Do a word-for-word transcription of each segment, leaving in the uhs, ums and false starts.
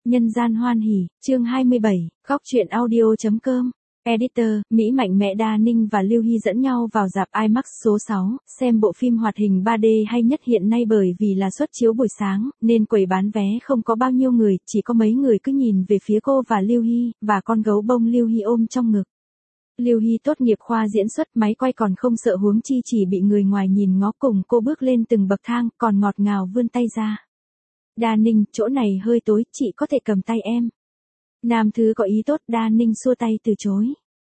Nhân gian hoan hỉ, chương hai mươi bảy, góc truyện audio chấm com. Editor, Mỹ Mạnh mẹ Đa Ninh và Lưu Hy dẫn nhau vào rạp IMAX số sáu, xem bộ phim hoạt hình ba D hay nhất hiện nay bởi vì là suất chiếu buổi sáng, nên quầy bán vé không có bao nhiêu người, chỉ có mấy người cứ nhìn về phía cô và Lưu Hy, và con gấu bông Lưu Hy ôm trong ngực. Lưu Hy tốt nghiệp khoa diễn xuất, máy quay còn không sợ huống chi chỉ bị người ngoài nhìn ngó, cùng cô bước lên từng bậc thang, còn ngọt ngào vươn tay ra. Đa Ninh, chỗ này hơi tối, chị có thể cầm tay em. Nam thứ có ý tốt, Đa Ninh xua tay từ chối.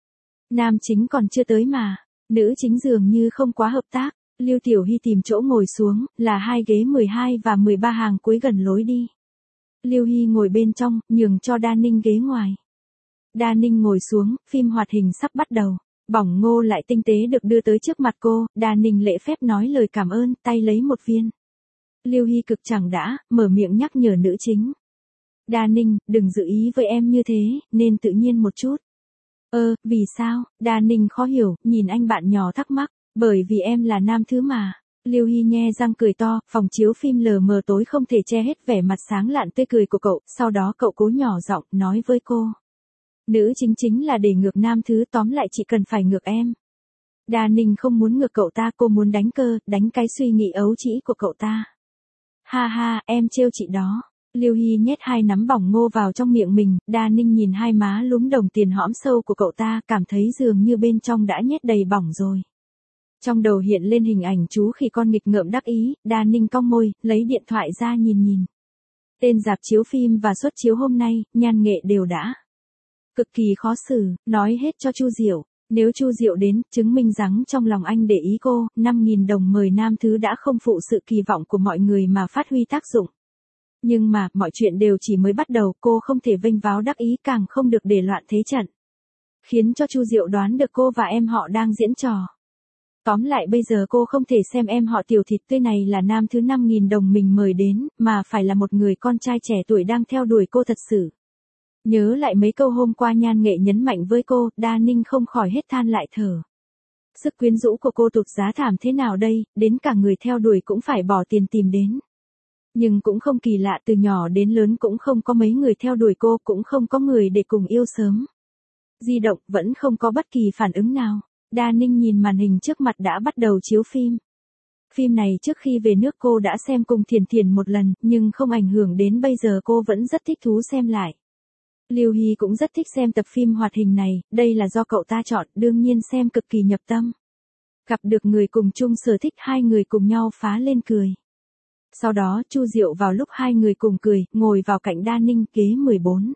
Nam chính còn chưa tới mà. Nữ chính dường như không quá hợp tác. Lưu Tiểu Hy tìm chỗ ngồi xuống, là hai ghế mười hai và mười ba hàng cuối gần lối đi. Lưu Hy ngồi bên trong, nhường cho Đa Ninh ghế ngoài. Đa Ninh ngồi xuống, phim hoạt hình sắp bắt đầu. Bỏng ngô lại tinh tế được đưa tới trước mặt cô, Đa Ninh lễ phép nói lời cảm ơn, tay lấy một viên. Lưu Hy cực chẳng đã, mở miệng nhắc nhở nữ chính. Đa Ninh, đừng giữ ý với em như thế, nên tự nhiên một chút. Ơ, vì sao? Đa Ninh khó hiểu, nhìn anh bạn nhỏ thắc mắc, bởi vì em là nam thứ mà. Lưu Hy nhe răng cười to, phòng chiếu phim lờ mờ tối không thể che hết vẻ mặt sáng lạn tươi cười của cậu, sau đó cậu cố nhỏ giọng nói với cô. Nữ chính chính là để ngược nam thứ, tóm lại chị cần phải ngược em. Đa Ninh không muốn ngược cậu ta, cô muốn đánh cơ, đánh cái suy nghĩ ấu trĩ của cậu ta. Ha ha, em trêu chị đó. Lưu Hy nhét hai nắm bỏng ngô vào trong miệng mình, Đa Ninh nhìn hai má lúm đồng tiền hõm sâu của cậu ta, cảm thấy dường như bên trong đã nhét đầy bỏng rồi. Trong đầu hiện lên hình ảnh chú khỉ con nghịch ngợm đắc ý, Đa Ninh cong môi, lấy điện thoại ra nhìn nhìn. Tên rạp chiếu phim và suất chiếu hôm nay, nhan nghệ đều đã. Cực kỳ khó xử, nói hết cho Chu Diệu. Nếu Chu Diệu đến, chứng minh rằng trong lòng anh để ý cô, năm nghìn đồng mời nam thứ đã không phụ sự kỳ vọng của mọi người mà phát huy tác dụng. Nhưng mà, mọi chuyện đều chỉ mới bắt đầu, cô không thể vênh váo đắc ý, càng không được để loạn thế trận. Khiến cho Chu Diệu đoán được cô và em họ đang diễn trò. Tóm lại bây giờ cô không thể xem em họ Tiểu Thịt Tươi này là nam thứ năm nghìn đồng mình mời đến, mà phải là một người con trai trẻ tuổi đang theo đuổi cô thật sự. Nhớ lại mấy câu hôm qua nhan nghệ nhấn mạnh với cô, Đa Ninh không khỏi hết than lại thở. Sức quyến rũ của cô tụt giá thảm thế nào đây, đến cả người theo đuổi cũng phải bỏ tiền tìm đến. Nhưng cũng không kỳ lạ, từ nhỏ đến lớn cũng không có mấy người theo đuổi cô, cũng không có người để cùng yêu sớm. Di động vẫn không có bất kỳ phản ứng nào. Đa Ninh nhìn màn hình trước mặt đã bắt đầu chiếu phim. Phim này trước khi về nước cô đã xem cùng Thiền Thiền một lần, nhưng không ảnh hưởng đến bây giờ cô vẫn rất thích thú xem lại. Lưu Hy cũng rất thích xem tập phim hoạt hình này, đây là do cậu ta chọn, đương nhiên xem cực kỳ nhập tâm. Gặp được người cùng chung sở thích, hai người cùng nhau phá lên cười. Sau đó, Chu Diệu vào lúc hai người cùng cười, ngồi vào cạnh Đa Ninh, ghế mười bốn.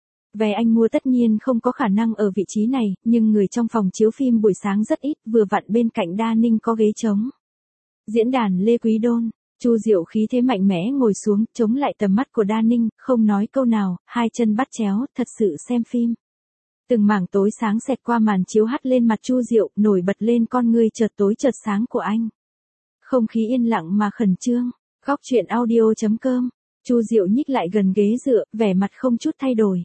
Vé anh mua tất nhiên không có khả năng ở vị trí này, nhưng người trong phòng chiếu phim buổi sáng rất ít, vừa vặn bên cạnh Đa Ninh có ghế trống. Diễn đàn Lê Quý Đôn. Chu Diệu khí thế mạnh mẽ ngồi xuống, chống lại tầm mắt của Đa Ninh, không nói câu nào, hai chân bắt chéo, thật sự xem phim. Từng mảng tối sáng xẹt qua màn chiếu hắt lên mặt Chu Diệu, nổi bật lên con ngươi chợt tối chợt sáng của anh. Không khí yên lặng mà khẩn trương. Góc truyện audio chấm com. Chu Diệu nhích lại gần ghế dựa, vẻ mặt không chút thay đổi.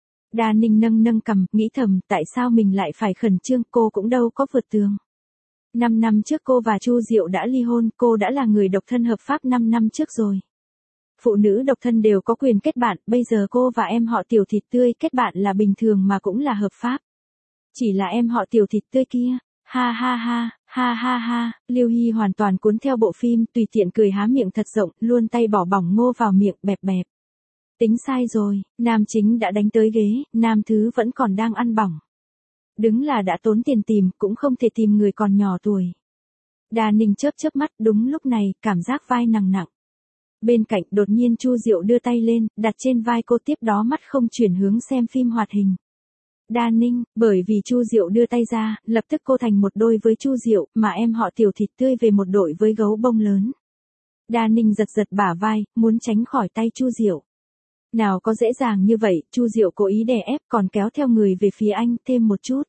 Đa Ninh nâng nâng cằm, nghĩ thầm, tại sao mình lại phải khẩn trương, cô cũng đâu có vượt tường. Năm năm trước cô và Chu Diệu đã ly hôn, cô đã là người độc thân hợp pháp năm năm trước rồi. Phụ nữ độc thân đều có quyền kết bạn, bây giờ cô và em họ Tiểu Thịt Tươi kết bạn là bình thường mà cũng là hợp pháp. Chỉ là em họ Tiểu Thịt Tươi kia, ha ha ha, ha ha ha, Lưu Hy hoàn toàn cuốn theo bộ phim, tùy tiện cười há miệng thật rộng, luôn tay bỏ bỏng ngô vào miệng, bẹp bẹp. Tính sai rồi, nam chính đã đánh tới ghế, nam thứ vẫn còn đang ăn bỏng. Đứng là đã tốn tiền tìm, cũng không thể tìm người còn nhỏ tuổi. Đa Ninh chớp chớp mắt, đúng lúc này, cảm giác vai nặng nặng. Bên cạnh, đột nhiên Chu Diệu đưa tay lên, đặt trên vai cô, tiếp đó mắt không chuyển hướng xem phim hoạt hình. Đa Ninh, bởi vì Chu Diệu đưa tay ra, lập tức cô thành một đôi với Chu Diệu, mà em họ Tiểu Thịt Tươi về một đội với gấu bông lớn. Đa Ninh giật giật bả vai, muốn tránh khỏi tay Chu Diệu. Nào có dễ dàng như vậy, Chu Diệu cố ý đè ép, còn kéo theo người về phía anh, thêm một chút.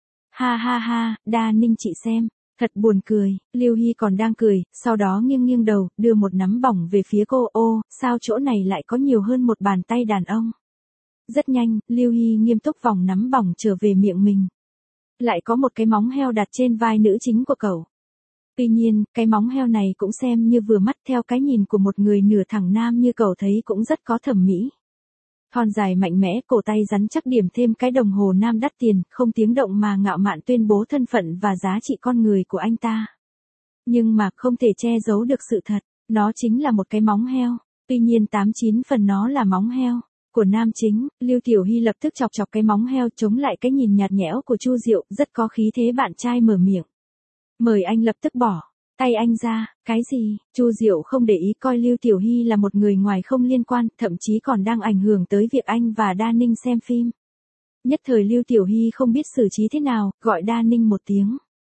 Ha ha ha, Đa Ninh chị xem, thật buồn cười, Lưu Hy còn đang cười, sau đó nghiêng nghiêng đầu, đưa một nắm bỏng về phía cô, ô, sao chỗ này lại có nhiều hơn một bàn tay đàn ông. Rất nhanh, Lưu Hy nghiêm túc vòng nắm bỏng trở về miệng mình. Lại có một cái móng heo đặt trên vai nữ chính của cậu. Tuy nhiên, cái móng heo này cũng xem như vừa mắt, theo cái nhìn của một người nửa thẳng nam như cậu thấy cũng rất có thẩm mỹ. Thon dài mạnh mẽ, cổ tay rắn chắc điểm thêm cái đồng hồ nam đắt tiền, không tiếng động mà ngạo mạn tuyên bố thân phận và giá trị con người của anh ta. Nhưng mà không thể che giấu được sự thật, nó chính là một cái móng heo. Tuy nhiên tám chín phần nó là móng heo của nam chính. Lưu Tiểu Hy lập tức chọc chọc cái móng heo chống lại cái nhìn nhạt nhẽo của Chu Diệu, rất có khí thế bạn trai mở miệng. Mời anh lập tức bỏ tay anh ra. Cái gì? Chu Diệu không để ý coi Lưu Tiểu Hy là một người ngoài không liên quan, thậm chí còn đang ảnh hưởng tới việc anh và Đa Ninh xem phim. Nhất thời Lưu Tiểu Hy không biết xử trí thế nào, gọi Đa Ninh một tiếng.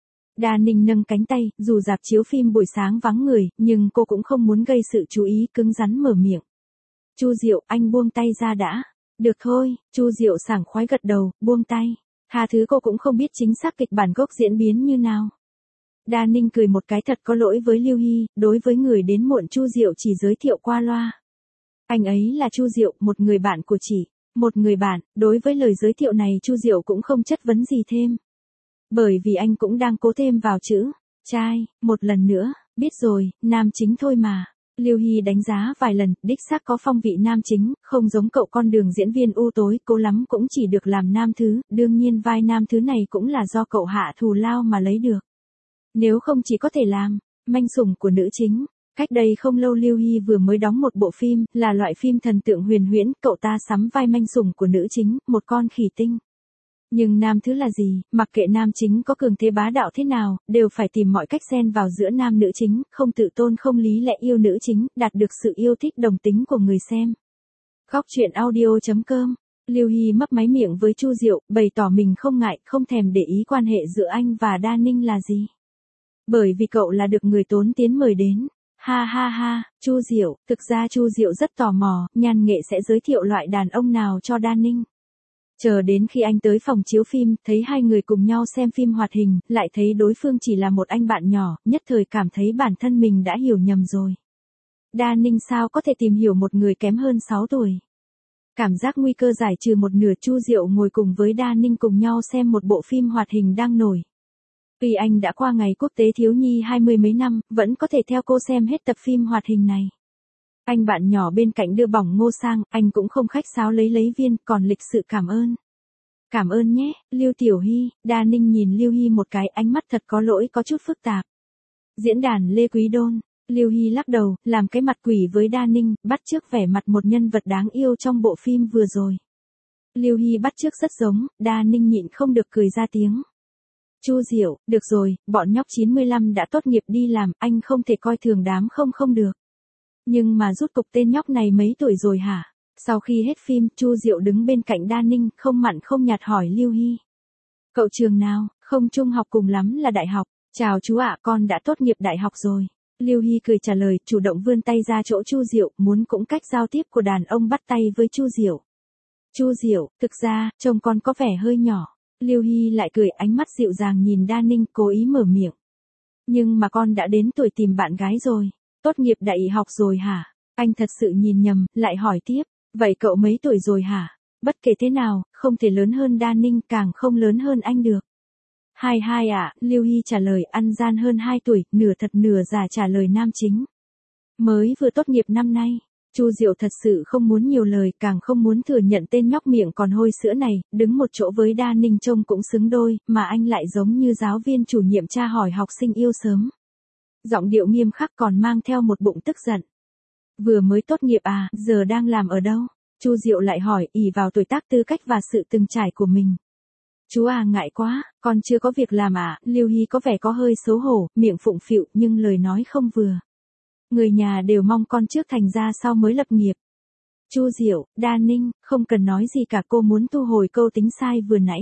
Đa Ninh nâng cánh tay, dù rạp chiếu phim buổi sáng vắng người, nhưng cô cũng không muốn gây sự chú ý, cứng rắn mở miệng. Chu Diệu, anh buông tay ra đã. Được thôi, Chu Diệu sảng khoái gật đầu, buông tay. Tha thứ cô cũng không biết chính xác kịch bản gốc diễn biến như nào. Đa Ninh cười một cái, thật có lỗi với Lưu Hy, đối với người đến muộn Chu Diệu chỉ giới thiệu qua loa. Anh ấy là Chu Diệu, một người bạn của chị. Một người bạn, đối với lời giới thiệu này Chu Diệu cũng không chất vấn gì thêm. Bởi vì anh cũng đang cố thêm vào chữ trai, một lần nữa, biết rồi, nam chính thôi mà. Lưu Hy đánh giá vài lần, đích xác có phong vị nam chính, không giống cậu con đường diễn viên u tối, cố lắm cũng chỉ được làm nam thứ, đương nhiên vai nam thứ này cũng là do cậu hạ thù lao mà lấy được. Nếu không chỉ có thể làm manh sủng của nữ chính. Cách đây không lâu Lưu Hy vừa mới đóng một bộ phim, là loại phim thần tượng huyền huyễn, cậu ta sắm vai manh sủng của nữ chính, một con khỉ tinh. Nhưng nam thứ là gì, mặc kệ nam chính có cường thế bá đạo thế nào, đều phải tìm mọi cách xen vào giữa nam nữ chính, không tự tôn không lý lẽ yêu nữ chính, đạt được sự yêu thích đồng tính của người xem. Góc truyện audio chấm com. Lưu Hy mấp máy miệng với Chu Diệu, bày tỏ mình không ngại, không thèm để ý quan hệ giữa anh và Đa Ninh là gì. Bởi vì cậu là được người tốn tiến mời đến. Ha ha ha, Chu Diệu, thực ra Chu Diệu rất tò mò, nhan nghệ sẽ giới thiệu loại đàn ông nào cho Đa Ninh. Chờ đến khi anh tới phòng chiếu phim, thấy hai người cùng nhau xem phim hoạt hình, lại thấy đối phương chỉ là một anh bạn nhỏ, nhất thời cảm thấy bản thân mình đã hiểu nhầm rồi. Đa Ninh sao có thể tìm hiểu một người kém hơn sáu tuổi. Cảm giác nguy cơ giải trừ một nửa, Chu Diệu ngồi cùng với Đa Ninh cùng nhau xem một bộ phim hoạt hình đang nổi. Tuy anh đã qua ngày quốc tế thiếu nhi hai mươi mấy năm, vẫn có thể theo cô xem hết tập phim hoạt hình này. Anh bạn nhỏ bên cạnh đưa bỏng ngô sang, anh cũng không khách sáo lấy lấy viên, còn lịch sự cảm ơn. Cảm ơn nhé, Lưu Tiểu Hy. Đa Ninh nhìn Lưu Hy một cái, ánh mắt thật có lỗi có chút phức tạp. Diễn đàn Lê Quý Đôn. Lưu Hy lắc đầu, làm cái mặt quỷ với Đa Ninh, bắt chước vẻ mặt một nhân vật đáng yêu trong bộ phim vừa rồi. Lưu Hy bắt chước rất giống, Đa Ninh nhịn không được cười ra tiếng. Chu Diệu, được rồi, bọn nhóc chín mươi lăm đã tốt nghiệp đi làm, anh không thể coi thường đám không không được. Nhưng mà rút cục tên nhóc này mấy tuổi rồi hả? Sau khi hết phim, Chu Diệu đứng bên cạnh Đa Ninh, không mặn không nhạt hỏi Lưu Hy. Cậu trường nào? Không trung học, cùng lắm là đại học. Chào chú ạ, con đã tốt nghiệp đại học rồi. Lưu Hy cười trả lời, chủ động vươn tay ra chỗ Chu Diệu, muốn cũng cách giao tiếp của đàn ông bắt tay với Chu Diệu. Chu Diệu, thực ra, trông con có vẻ hơi nhỏ. Lưu Hy lại cười, ánh mắt dịu dàng nhìn Đa Ninh, cố ý mở miệng. Nhưng mà con đã đến tuổi tìm bạn gái rồi. Tốt nghiệp đại học rồi hả? Anh thật sự nhìn nhầm, lại hỏi tiếp. Vậy cậu mấy tuổi rồi hả? Bất kể thế nào, không thể lớn hơn Đa Ninh, càng không lớn hơn anh được. Hai hai ạ, à, Lưu Hy trả lời, ăn gian hơn hai tuổi, nửa thật nửa giả trả lời nam chính. Mới vừa tốt nghiệp năm nay. Chu Diệu thật sự không muốn nhiều lời, càng không muốn thừa nhận tên nhóc miệng còn hôi sữa này, đứng một chỗ với Đa Ninh trông cũng xứng đôi, mà anh lại giống như giáo viên chủ nhiệm tra hỏi học sinh yêu sớm. Giọng điệu nghiêm khắc còn mang theo một bụng tức giận. Vừa mới tốt nghiệp à, giờ đang làm ở đâu? Chu Diệu lại hỏi, ỷ vào tuổi tác, tư cách và sự từng trải của mình. Chú à, ngại quá, con chưa có việc làm à? Lưu Hy có vẻ có hơi xấu hổ, miệng phụng phịu nhưng lời nói không vừa. Người nhà đều mong con trước thành ra sau mới lập nghiệp. Chu Diệu, Đa Ninh, không cần nói gì cả, cô muốn thu hồi câu tính sai vừa nãy.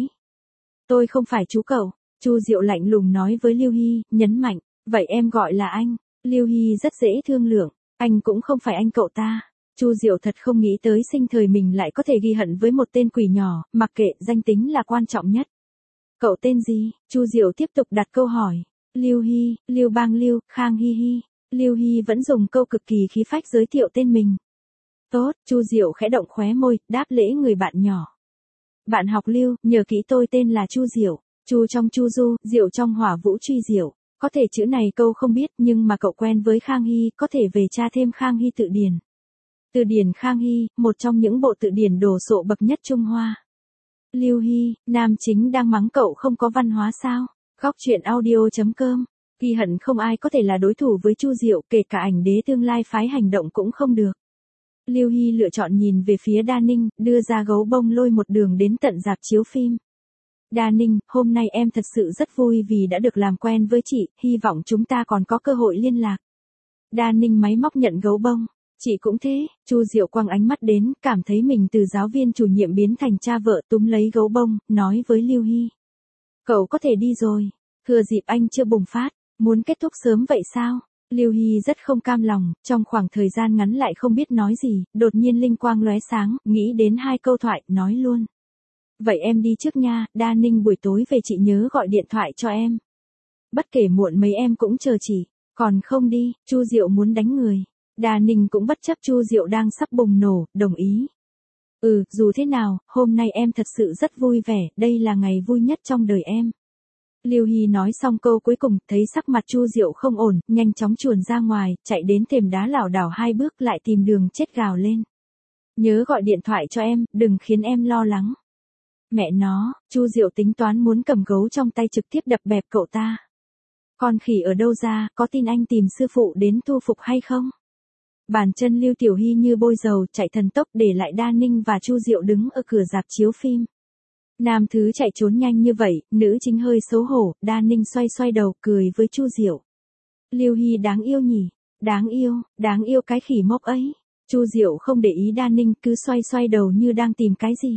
Tôi không phải chú cậu. Chu Diệu lạnh lùng nói với Lưu Hy, nhấn mạnh, vậy em gọi là anh. Lưu Hy rất dễ thương lượng, anh cũng không phải anh cậu ta. Chu Diệu thật không nghĩ tới sinh thời mình lại có thể ghi hận với một tên quỷ nhỏ, mặc kệ, danh tính là quan trọng nhất. Cậu tên gì? Chu Diệu tiếp tục đặt câu hỏi. Lưu Hy, Lưu Bang Lưu, Khang Hy Hy. Lưu Hy vẫn dùng câu cực kỳ khí phách giới thiệu tên mình. Tốt, Chu Diệu khẽ động khóe môi, đáp lễ người bạn nhỏ. Bạn học Lưu, nhớ kỹ tôi tên là Chu Diệu. Chu trong Chu Du, Diệu trong Hỏa Vũ Truy Diệu. Có thể chữ này câu không biết, nhưng mà cậu quen với Khang Hy, có thể về tra thêm Khang Hy tự điển. Từ điển Khang Hy, một trong những bộ từ điển đồ sộ bậc nhất Trung Hoa. Lưu Hy, nam chính đang mắng cậu không có văn hóa sao? Góc truyện audio chấm com. Ghi hận không ai có thể là đối thủ với Chu Diệu, kể cả ảnh đế tương lai phái hành động cũng không được. Lưu Hy lựa chọn nhìn về phía Đa Ninh, đưa ra gấu bông lôi một đường đến tận rạp chiếu phim. Đa Ninh, hôm nay em thật sự rất vui vì đã được làm quen với chị, hy vọng chúng ta còn có cơ hội liên lạc. Đa Ninh máy móc nhận gấu bông. Chị cũng thế. Chu Diệu quăng ánh mắt đến, cảm thấy mình từ giáo viên chủ nhiệm biến thành cha vợ, túm lấy gấu bông, nói với Lưu Hy. Cậu có thể đi rồi. Thừa dịp anh chưa bùng phát, muốn kết thúc sớm vậy sao? Lưu Hy rất không cam lòng, trong khoảng thời gian ngắn lại không biết nói gì, đột nhiên linh quang lóe sáng, nghĩ đến hai câu thoại, nói luôn. Vậy em đi trước nha, Đa Ninh buổi tối về chị nhớ gọi điện thoại cho em. Bất kể muộn mấy em cũng chờ chị, còn không đi, Chu Diệu muốn đánh người. Đa Ninh cũng bất chấp Chu Diệu đang sắp bùng nổ, đồng ý. Ừ, dù thế nào, hôm nay em thật sự rất vui vẻ, đây là ngày vui nhất trong đời em. Lưu Hy nói xong câu cuối cùng, thấy sắc mặt Chu Diệu không ổn, nhanh chóng chuồn ra ngoài, chạy đến thềm đá lảo đảo hai bước lại tìm đường chết gào lên. Nhớ gọi điện thoại cho em, đừng khiến em lo lắng. Mẹ nó, Chu Diệu tính toán muốn cầm gấu trong tay trực tiếp đập bẹp cậu ta. Con khỉ ở đâu ra, có tin anh tìm sư phụ đến thu phục hay không? Bàn chân Lưu Tiểu Hy như bôi dầu, chạy thần tốc để lại Đa Ninh và Chu Diệu đứng ở cửa rạp chiếu phim. Nam thứ chạy trốn nhanh như vậy, nữ chính hơi xấu hổ, Đa Ninh xoay xoay đầu, cười với Chu Diệu. Lưu Hy đáng yêu nhỉ, đáng yêu, đáng yêu cái khỉ mốc ấy. Chu Diệu không để ý Đa Ninh, cứ xoay xoay đầu như đang tìm cái gì.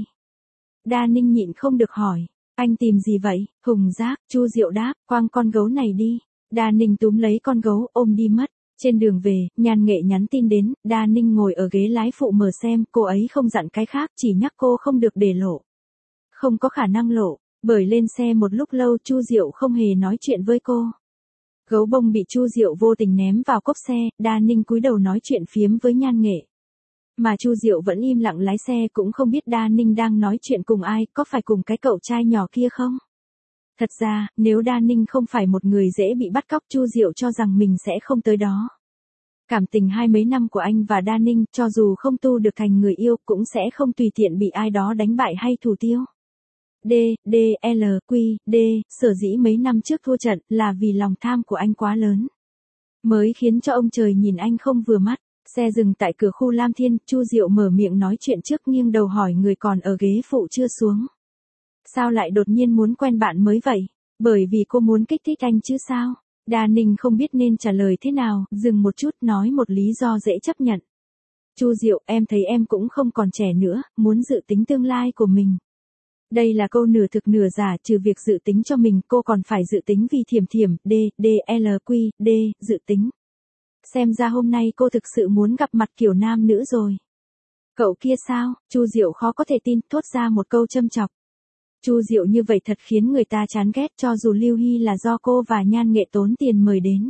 Đa Ninh nhịn không được hỏi, anh tìm gì vậy? Hùng giác, Chu Diệu đáp, quăng con gấu này đi. Đa Ninh túm lấy con gấu, ôm đi mất. Trên đường về, Nhan Nghệ nhắn tin đến, Đa Ninh ngồi ở ghế lái phụ mở xem, cô ấy không dặn cái khác, chỉ nhắc cô không được để lộ. Không có khả năng lộ, bởi lên xe một lúc lâu Chu Diệu không hề nói chuyện với cô. Gấu bông bị Chu Diệu vô tình ném vào cốp xe, Đa Ninh cúi đầu nói chuyện phiếm với Nhan Nghệ. Mà Chu Diệu vẫn im lặng lái xe, cũng không biết Đa Ninh đang nói chuyện cùng ai, có phải cùng cái cậu trai nhỏ kia không? Thật ra, nếu Đa Ninh không phải một người dễ bị bắt cóc, Chu Diệu cho rằng mình sẽ không tới đó. Cảm tình hai mấy năm của anh và Đa Ninh, cho dù không tu được thành người yêu, cũng sẽ không tùy tiện bị ai đó đánh bại hay thủ tiêu. D, D, L, Q, D, sở dĩ mấy năm trước thua trận, là vì lòng tham của anh quá lớn. Mới khiến cho ông trời nhìn anh không vừa mắt. Xe dừng tại cửa khu Lam Thiên, Chu Diệu mở miệng nói chuyện trước, nghiêng đầu hỏi người còn ở ghế phụ chưa xuống. Sao lại đột nhiên muốn quen bạn mới vậy? Bởi vì cô muốn kích thích anh chứ sao? Đa Ninh không biết nên trả lời thế nào, dừng một chút nói một lý do dễ chấp nhận. Chu Diệu, em thấy em cũng không còn trẻ nữa, muốn dự tính tương lai của mình. Đây là câu nửa thực nửa giả, trừ việc dự tính cho mình, cô còn phải dự tính vì Thiểm Thiểm, D, D, L, Q, D, dự tính. Xem ra hôm nay cô thực sự muốn gặp mặt kiểu nam nữ rồi. Cậu kia sao? Chu Diệu khó có thể tin, thốt ra một câu châm chọc. Chu Diệu như vậy thật khiến người ta chán ghét, cho dù Lưu Hy là do cô và Nhan Nghệ tốn tiền mời đến.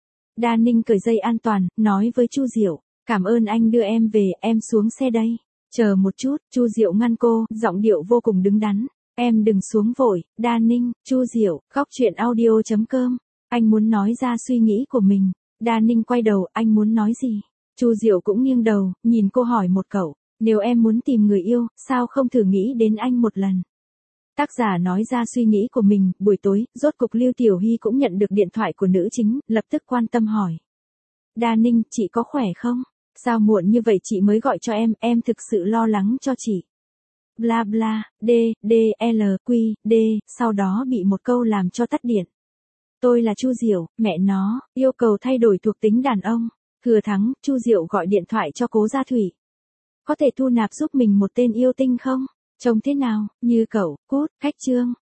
Đa Ninh cởi dây an toàn, nói với Chu Diệu, cảm ơn anh đưa em về, em xuống xe đây. Chờ một chút, Chu Diệu ngăn cô, giọng điệu vô cùng đứng đắn. Em đừng xuống vội, Đa Ninh, Chu Diệu, góc truyện audio chấm com. Anh muốn nói ra suy nghĩ của mình. Đa Ninh quay đầu, anh muốn nói gì? Chu Diệu cũng nghiêng đầu, nhìn cô hỏi một câu, nếu em muốn tìm người yêu, sao không thử nghĩ đến anh một lần? Tác giả nói ra suy nghĩ của mình, buổi tối, rốt cục Lưu Tiểu Hy cũng nhận được điện thoại của nữ chính, lập tức quan tâm hỏi. Đa Ninh, chị có khỏe không? Sao muộn như vậy chị mới gọi cho em, em thực sự lo lắng cho chị. Bla bla, D, D, L, Q, D, sau đó bị một câu làm cho tắt điện. Tôi là Chu Diệu, mẹ nó, yêu cầu thay đổi thuộc tính đàn ông. Thừa thắng, Chu Diệu gọi điện thoại cho Cố Gia Thủy. Có thể thu nạp giúp mình một tên yêu tinh không? Trông thế nào, như cậu, cút, khách trương.